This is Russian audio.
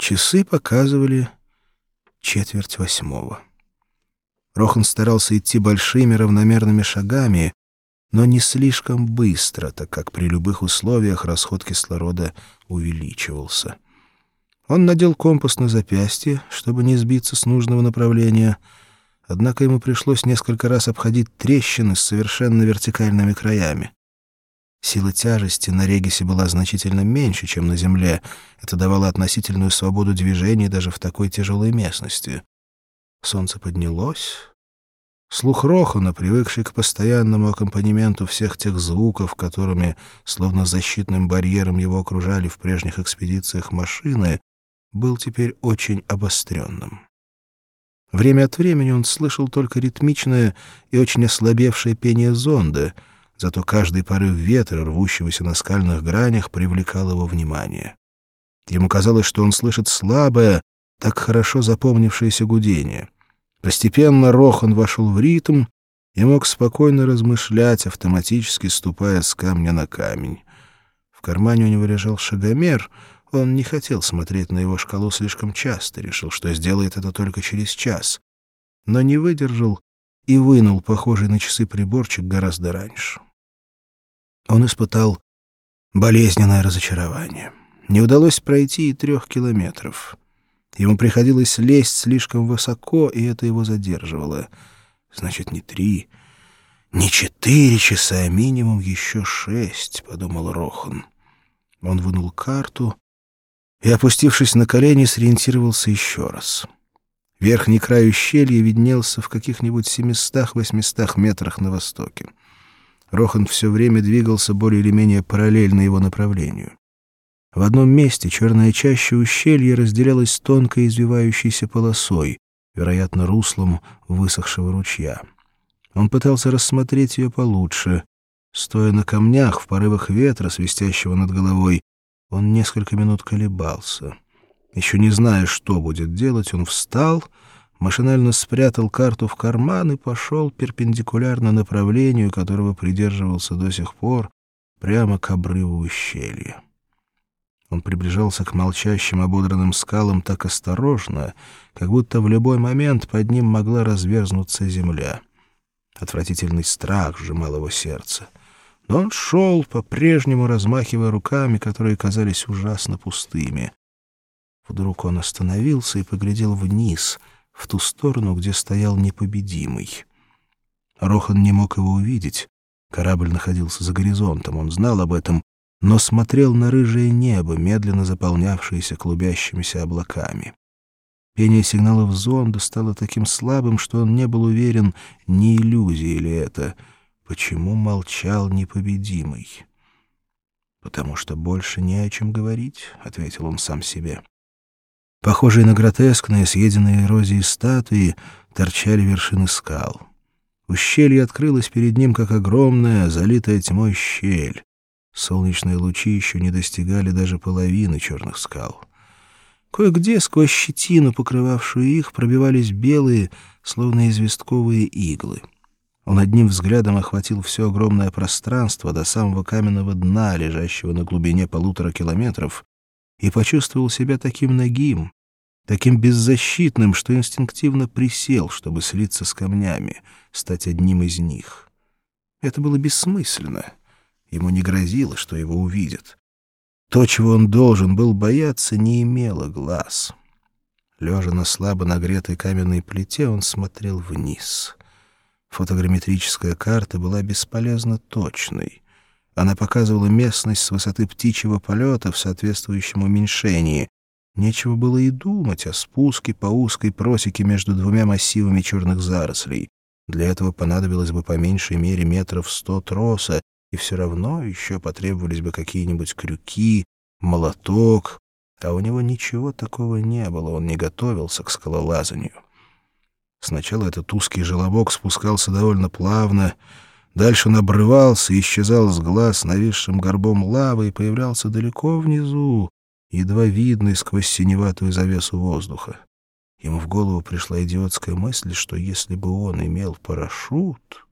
Часы показывали 7:45. Рохан старался идти большими равномерными шагами, но не слишком быстро, так как при любых условиях расход кислорода увеличивался. Он надел компас на запястье, чтобы не сбиться с нужного направления, однако ему пришлось несколько раз обходить трещины с совершенно вертикальными краями. Сила тяжести на Регисе была значительно меньше, чем на Земле. Это давало относительную свободу движения даже в такой тяжелой местности. Солнце поднялось. Слух Рохана, привыкший к постоянному аккомпанементу всех тех звуков, которыми, словно защитным барьером, его окружали в прежних экспедициях машины, был теперь очень обостренным. Время от времени он слышал только ритмичное и очень ослабевшее пение зонда, зато каждый порыв ветра, рвущегося на скальных гранях, привлекал его внимание. Ему казалось, что он слышит слабое, так хорошо запомнившееся гудение. Постепенно Рохан вошел в ритм и мог спокойно размышлять, автоматически ступая с камня на камень. В кармане у него лежал шагомер. Он не хотел смотреть на его шкалу слишком часто, решил, что сделает это только через час. Но не выдержал и вынул похожий на часы приборчик гораздо раньше. Он испытал болезненное разочарование. Не удалось пройти и 3 километров. Ему приходилось лезть слишком высоко, и это его задерживало. Значит, не 3, не 4 часа, а минимум еще 6, — подумал Рохан. Он вынул карту и, опустившись на колени, сориентировался еще раз. Верхний край ущелья виднелся в каких-нибудь 700-800 метрах на востоке. Рохан все время двигался более или менее параллельно его направлению. В одном месте черная чаща ущелья разделялась тонкой извивающейся полосой, вероятно, руслом высохшего ручья. Он пытался рассмотреть ее получше. Стоя на камнях в порывах ветра, свистящего над головой, он несколько минут колебался. Еще не зная, что будет делать, он встал, машинально спрятал карту в карман и пошел перпендикулярно направлению, которого придерживался до сих пор, прямо к обрыву ущелья. Он приближался к молчащим ободранным скалам так осторожно, как будто в любой момент под ним могла разверзнуться земля. Отвратительный страх сжимал его сердце. Но он шел, по-прежнему размахивая руками, которые казались ужасно пустыми. Вдруг он остановился и поглядел вниз, в ту сторону, где стоял непобедимый. Рохан не мог его увидеть. Корабль находился за горизонтом, он знал об этом, но смотрел на рыжее небо, медленно заполнявшееся клубящимися облаками. Пение сигналов зонда стало таким слабым, что он не был уверен, не иллюзия ли это. Почему молчал непобедимый? «Потому что больше не о чем говорить», — ответил он сам себе. Похожие на гротескные, съеденные эрозией статуи, торчали вершины скал. Ущелье открылось перед ним, как огромная, залитая тьмой щель. Солнечные лучи еще не достигали даже половины черных скал. Кое-где сквозь щетину, покрывавшую их, пробивались белые, словно известковые иглы. Он одним взглядом охватил все огромное пространство до самого каменного дна, лежащего на глубине 1,5 километров, и почувствовал себя таким нагим, таким беззащитным, что инстинктивно присел, чтобы слиться с камнями, стать одним из них. Это было бессмысленно. Ему не грозило, что его увидят. То, чего он должен был бояться, не имело глаз. Лежа на слабо нагретой каменной плите, он смотрел вниз. Фотограмметрическая карта была бесполезно точной. Она показывала местность с высоты птичьего полета в соответствующем уменьшении. Нечего было и думать о спуске по узкой просеке между 2 массивами черных зарослей. Для этого понадобилось бы по меньшей мере 100 метров троса, и все равно еще потребовались бы какие-нибудь крюки, молоток, а у него ничего такого не было, он не готовился к скалолазанию. Сначала этот узкий желобок спускался довольно плавно, дальше он обрывался и исчезал с глаз нависшим горбом лавы и появлялся далеко внизу, едва видный сквозь синеватую завесу воздуха. Ему в голову пришла идиотская мысль, что если бы он имел парашют...